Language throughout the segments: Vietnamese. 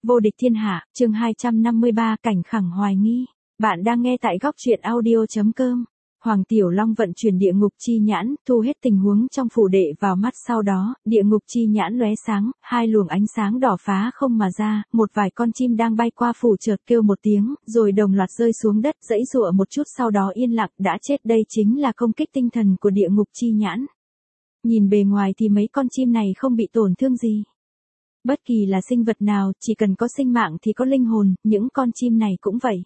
Vô địch thiên hạ, chương 253 cảnh khẳng hoài nghi. Bạn đang nghe tại góc truyện audio.com. Hoàng Tiểu Long vận chuyển địa ngục chi nhãn, thu hết tình huống trong phủ đệ vào mắt, sau đó, địa ngục chi nhãn lóe sáng, hai luồng ánh sáng đỏ phá không mà ra, một vài con chim đang bay qua phủ chợt kêu một tiếng, rồi đồng loạt rơi xuống đất, giãy giụa một chút sau đó yên lặng, đã chết. Đây chính là công kích tinh thần của địa ngục chi nhãn. Nhìn bề ngoài thì mấy con chim này không bị tổn thương gì. Bất kỳ là sinh vật nào, chỉ cần có sinh mạng thì có linh hồn, những con chim này cũng vậy.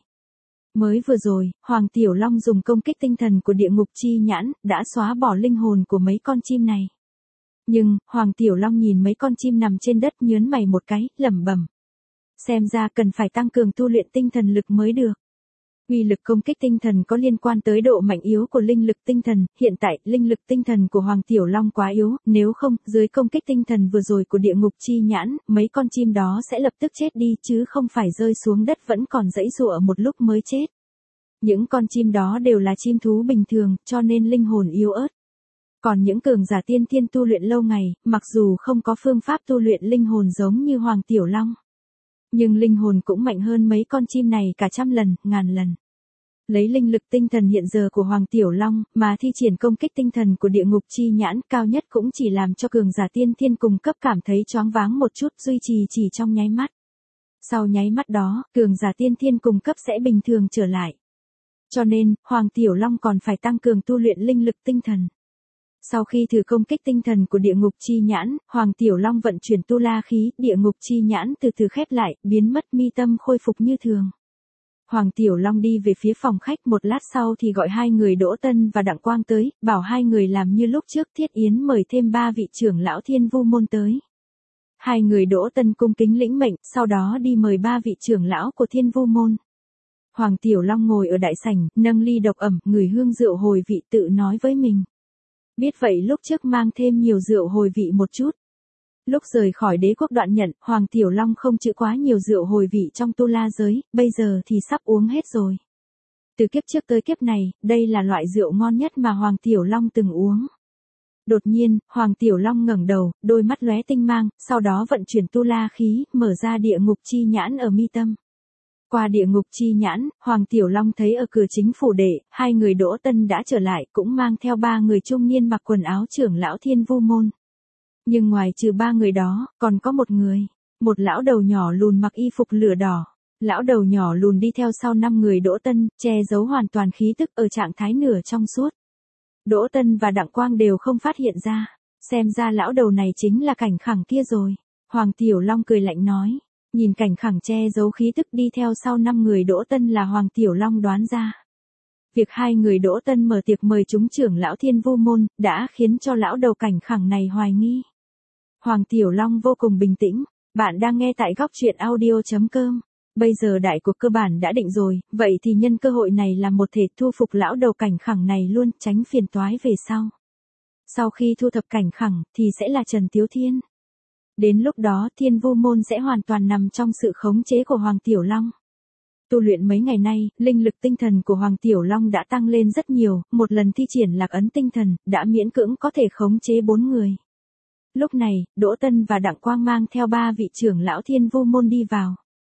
Mới vừa rồi, Hoàng Tiểu Long dùng công kích tinh thần của địa ngục chi nhãn, đã xóa bỏ linh hồn của mấy con chim này. Nhưng, Hoàng Tiểu Long nhìn mấy con chim nằm trên đất nhớn mày một cái, lẩm bẩm. Xem ra cần phải tăng cường tu luyện tinh thần lực mới được. Uy lực công kích tinh thần có liên quan tới độ mạnh yếu của linh lực tinh thần, hiện tại, linh lực tinh thần của Hoàng Tiểu Long quá yếu, nếu không, dưới công kích tinh thần vừa rồi của địa ngục chi nhãn, mấy con chim đó sẽ lập tức chết đi chứ không phải rơi xuống đất vẫn còn giãy giụa một lúc mới chết. Những con chim đó đều là chim thú bình thường, cho nên linh hồn yếu ớt. Còn những cường giả tiên thiên tu luyện lâu ngày, mặc dù không có phương pháp tu luyện linh hồn giống như Hoàng Tiểu Long, nhưng linh hồn cũng mạnh hơn mấy con chim này cả trăm lần, ngàn lần. Lấy linh lực tinh thần hiện giờ của Hoàng Tiểu Long, mà thi triển công kích tinh thần của địa ngục chi nhãn, cao nhất cũng chỉ làm cho cường giả tiên thiên cùng cấp cảm thấy choáng váng một chút, duy trì chỉ trong nháy mắt. Sau nháy mắt đó, cường giả tiên thiên cùng cấp sẽ bình thường trở lại. Cho nên, Hoàng Tiểu Long còn phải tăng cường tu luyện linh lực tinh thần. Sau khi thử công kích tinh thần của địa ngục chi nhãn, Hoàng Tiểu Long vận chuyển tu la khí, địa ngục chi nhãn từ từ khép lại, biến mất, mi tâm khôi phục như thường. Hoàng Tiểu Long đi về phía phòng khách, một lát sau thì gọi hai người Đỗ Tân và Đặng Quang tới, bảo hai người làm như lúc trước, Thiết Yến mời thêm 3 vị trưởng lão Thiên Vu môn tới. Hai người Đỗ Tân cung kính lĩnh mệnh, sau đó đi mời 3 vị trưởng lão của Thiên Vu môn. Hoàng Tiểu Long ngồi ở đại sảnh, nâng ly độc ẩm, ngửi hương rượu hồi vị, tự nói với mình. Biết vậy lúc trước mang thêm nhiều rượu hồi vị một chút. Lúc rời khỏi đế quốc Đoạn Nhận, Hoàng Tiểu Long không chữ quá nhiều rượu hồi vị trong tu la giới, bây giờ thì sắp uống hết rồi. Từ kiếp trước tới kiếp này, đây là loại rượu ngon nhất mà Hoàng Tiểu Long từng uống. Đột nhiên, Hoàng Tiểu Long ngẩng đầu, đôi mắt lóe tinh mang, sau đó vận chuyển tu la khí, mở ra địa ngục chi nhãn ở mi tâm. Qua địa ngục chi nhãn, Hoàng Tiểu Long thấy ở cửa chính phủ đệ, hai người Đỗ Tân đã trở lại, cũng mang theo 3 người trung niên mặc quần áo trưởng lão Thiên Vu môn. Nhưng ngoài trừ 3 người đó, còn có một người, một lão đầu nhỏ lùn mặc y phục lửa đỏ. Lão đầu nhỏ lùn đi theo sau 5 người Đỗ Tân, che giấu hoàn toàn khí tức ở trạng thái nửa trong suốt. Đỗ Tân và Đặng Quang đều không phát hiện ra, xem ra lão đầu này chính là Cảnh Khẳng kia rồi. Hoàng Tiểu Long cười lạnh nói, nhìn Cảnh Khẳng che giấu khí tức đi theo sau 5 người Đỗ Tân là Hoàng Tiểu Long đoán ra. Việc hai người Đỗ Tân mở tiệc mời chúng trưởng lão Thiên Vu môn, đã khiến cho lão đầu Cảnh Khẳng này hoài nghi. Hoàng Tiểu Long vô cùng bình tĩnh, bạn đang nghe tại góc truyện audio.com. Bây giờ đại cuộc cơ bản đã định rồi, vậy thì nhân cơ hội này làm một thể thu phục lão đầu Cảnh Khẳng này luôn, tránh phiền toái về sau. Sau khi thu thập Cảnh Khẳng, thì sẽ là Trần Tiếu Thiên. Đến lúc đó Thiên Vu môn sẽ hoàn toàn nằm trong sự khống chế của Hoàng Tiểu Long. Tu luyện mấy ngày nay, linh lực tinh thần của Hoàng Tiểu Long đã tăng lên rất nhiều, một lần thi triển lạc ấn tinh thần, đã miễn cưỡng có thể khống chế 4 người. Lúc này, Đỗ Tân và Đặng Quang mang theo 3 vị trưởng lão Thiên Vu môn đi vào.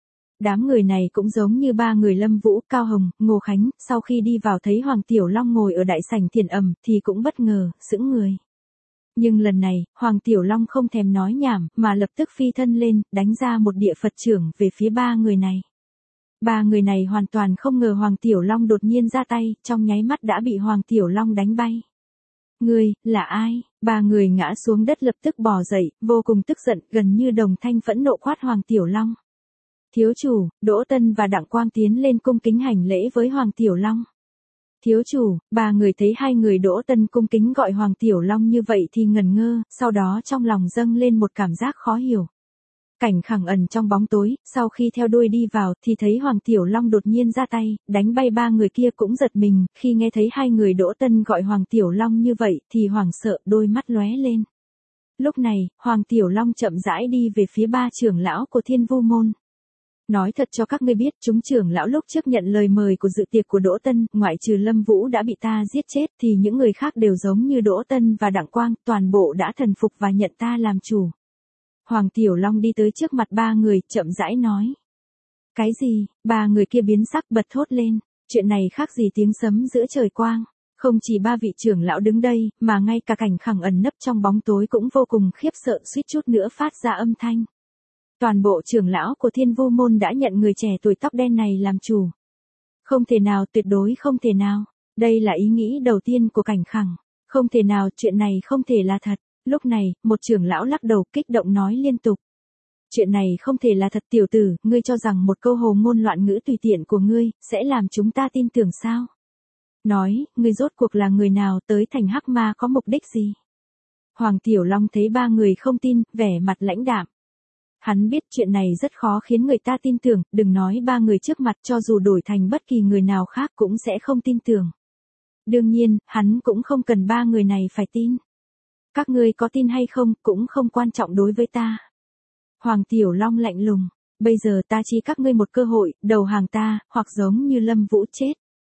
Đám người này cũng giống như 3 người Lâm Vũ, Cao Hồng, Ngô Khánh, sau khi đi vào thấy Hoàng Tiểu Long ngồi ở đại sảnh thiền ẩm, thì cũng bất ngờ, sững người. Nhưng lần này, Hoàng Tiểu Long không thèm nói nhảm, mà lập tức phi thân lên, đánh ra một địa Phật chưởng về phía 3 người này. 3 người này hoàn toàn không ngờ Hoàng Tiểu Long đột nhiên ra tay, trong nháy mắt đã bị Hoàng Tiểu Long đánh bay. Ngươi, là ai? 3 người ngã xuống đất lập tức bò dậy, vô cùng tức giận, gần như đồng thanh phẫn nộ quát Hoàng Tiểu Long. Thiếu chủ, Đỗ Tân và Đặng Quang tiến lên cung kính hành lễ với Hoàng Tiểu Long. Thiếu chủ, 3 người thấy hai người Đỗ Tân cung kính gọi Hoàng Tiểu Long như vậy thì ngẩn ngơ, sau đó trong lòng dâng lên một cảm giác khó hiểu. Cảnh Khẳng ẩn trong bóng tối, sau khi theo đuôi đi vào thì thấy Hoàng Tiểu Long đột nhiên ra tay, đánh bay 3 người kia cũng giật mình, khi nghe thấy hai người Đỗ Tân gọi Hoàng Tiểu Long như vậy thì hoảng sợ, đôi mắt lóe lên. Lúc này, Hoàng Tiểu Long chậm rãi đi về phía 3 trưởng lão của Thiên Vu môn. Nói thật cho các ngươi biết, chúng trưởng lão lúc trước nhận lời mời của dự tiệc của Đỗ Tân, ngoại trừ Lâm Vũ đã bị ta giết chết thì những người khác đều giống như Đỗ Tân và Đặng Quang, toàn bộ đã thần phục và nhận ta làm chủ. Hoàng Tiểu Long đi tới trước mặt ba người, chậm rãi nói. Cái gì? Ba người kia biến sắc bật thốt lên. Chuyện này khác gì tiếng sấm giữa trời quang. Không chỉ ba vị trưởng lão đứng đây, mà ngay cả Cảnh Khẳng ẩn nấp trong bóng tối cũng vô cùng khiếp sợ, suýt chút nữa phát ra âm thanh. Toàn bộ trưởng lão của Thiên Vu môn đã nhận người trẻ tuổi tóc đen này làm chủ. Không thể nào, tuyệt đối không thể nào. Đây là ý nghĩ đầu tiên của Cảnh Khẳng. Không thể nào, chuyện này không thể là thật. Lúc này, một trưởng lão lắc đầu kích động nói liên tục. Chuyện này không thể là thật, tiểu tử, ngươi cho rằng một câu hồ ngôn loạn ngữ tùy tiện của ngươi, sẽ làm chúng ta tin tưởng sao? Nói, ngươi rốt cuộc là người nào, tới thành Hắc Ma có mục đích gì? Hoàng Tiểu Long thấy ba người không tin, vẻ mặt lãnh đạm. Hắn biết chuyện này rất khó khiến người ta tin tưởng, đừng nói ba người trước mặt, cho dù đổi thành bất kỳ người nào khác cũng sẽ không tin tưởng. Đương nhiên, hắn cũng không cần ba người này phải tin. Các ngươi có tin hay không, cũng không quan trọng đối với ta. Hoàng Tiểu Long lạnh lùng, bây giờ ta chỉ các ngươi một cơ hội, đầu hàng ta, hoặc giống như Lâm Vũ chết.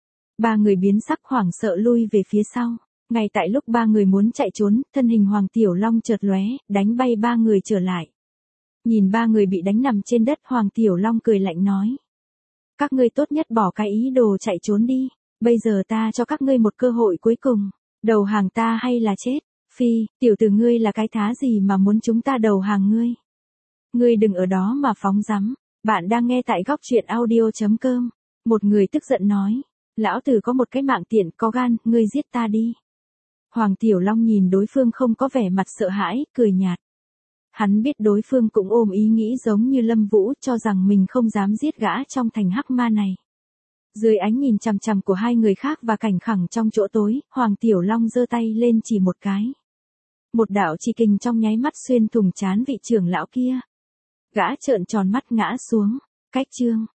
Ba người biến sắc hoảng sợ lui về phía sau. Ngay tại lúc ba người muốn chạy trốn, thân hình Hoàng Tiểu Long chợt lóe, đánh bay ba người trở lại. Nhìn ba người bị đánh nằm trên đất, Hoàng Tiểu Long cười lạnh nói. Các ngươi tốt nhất bỏ cái ý đồ chạy trốn đi, bây giờ ta cho các ngươi một cơ hội cuối cùng, đầu hàng ta hay là chết. Phi, tiểu tử ngươi là cái thá gì mà muốn chúng ta đầu hàng ngươi? Ngươi đừng ở đó mà phóng dắm. Bạn đang nghe tại góc truyện audio.com. Một người tức giận nói. Lão tử có một cái mạng tiện, có gan, ngươi giết ta đi. Hoàng Tiểu Long nhìn đối phương không có vẻ mặt sợ hãi, cười nhạt. Hắn biết đối phương cũng ôm ý nghĩ giống như Lâm Vũ, cho rằng mình không dám giết gã trong thành Hắc Ma này. Dưới ánh nhìn chằm chằm của hai người khác và Cảnh Khẳng trong chỗ tối, Hoàng Tiểu Long giơ tay lên chỉ một cái. Một đạo chi kình trong nháy mắt xuyên thủng trán vị trưởng lão kia. Gã trợn tròn mắt ngã xuống. Cách chương.